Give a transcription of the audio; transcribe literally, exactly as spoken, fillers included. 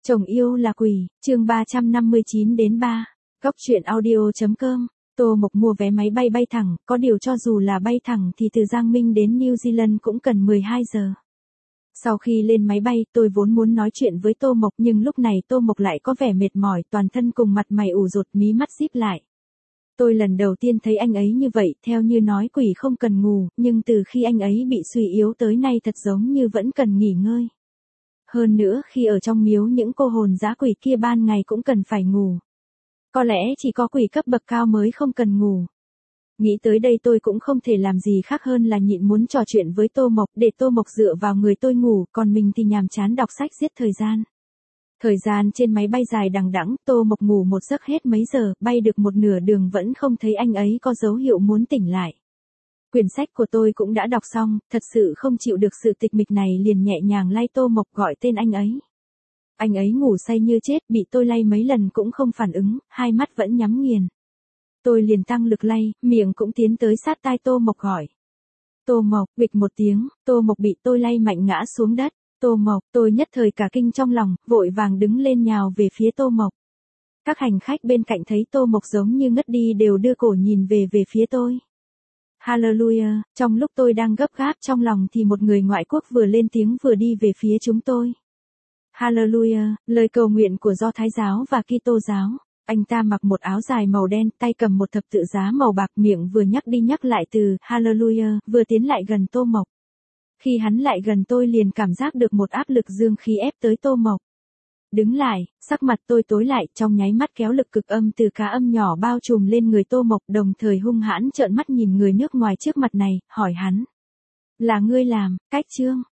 Chồng yêu là quỷ, chương ba trăm năm mươi chín đến ba. Góc truyện audio chấm com. Tô Mộc mua vé máy bay bay thẳng, có điều cho dù là bay thẳng thì từ Giang Minh đến New Zealand cũng cần mười hai giờ. Sau khi lên máy bay, tôi vốn muốn nói chuyện với Tô Mộc nhưng lúc này Tô Mộc lại có vẻ mệt mỏi, toàn thân cùng mặt mày ủ rột, mí mắt díp lại. Tôi lần đầu tiên thấy anh ấy như vậy, theo như nói quỷ không cần ngủ, nhưng từ khi anh ấy bị suy yếu tới nay thật giống như vẫn cần nghỉ ngơi. Hơn nữa khi ở trong miếu những cô hồn dã quỷ kia ban ngày cũng cần phải ngủ. Có lẽ chỉ có quỷ cấp bậc cao mới không cần ngủ. Nghĩ tới đây tôi cũng không thể làm gì khác hơn là nhịn muốn trò chuyện với Tô Mộc để Tô Mộc dựa vào người tôi ngủ, còn mình thì nhàm chán đọc sách giết thời gian. Thời gian trên máy bay dài đằng đẵng, Tô Mộc ngủ một giấc hết mấy giờ, bay được một nửa đường vẫn không thấy anh ấy có dấu hiệu muốn tỉnh lại. Quyển sách của tôi cũng đã đọc xong, thật sự không chịu được sự tịch mịch này liền nhẹ nhàng lay Tô Mộc gọi tên anh ấy. Anh ấy ngủ say như chết, bị tôi lay mấy lần cũng không phản ứng, hai mắt vẫn nhắm nghiền. Tôi liền tăng lực lay, miệng cũng tiến tới sát tai Tô Mộc gọi. Tô Mộc, bịch một tiếng, Tô Mộc bị tôi lay mạnh ngã xuống đất. Tô Mộc, tôi nhất thời cả kinh trong lòng, vội vàng đứng lên nhào về phía Tô Mộc. Các hành khách bên cạnh thấy Tô Mộc giống như ngất đi đều đưa cổ nhìn về về phía tôi. Hallelujah, trong lúc tôi đang gấp gáp trong lòng thì một người ngoại quốc vừa lên tiếng vừa đi về phía chúng tôi. Hallelujah, lời cầu nguyện của Do Thái giáo và Kitô giáo. Anh ta mặc một áo dài màu đen, tay cầm một thập tự giá màu bạc, miệng vừa nhắc đi nhắc lại từ Hallelujah, vừa tiến lại gần Tô Mộc. Khi hắn lại gần tôi liền cảm giác được một áp lực dương khí ép tới Tô Mộc. Đứng lại, sắc mặt tôi tối lại, trong nháy mắt kéo lực cực âm từ cá âm nhỏ bao trùm lên người Tô Mộc, đồng thời hung hãn trợn mắt nhìn người nước ngoài trước mặt này, hỏi hắn. Là ngươi làm, Cách Trương?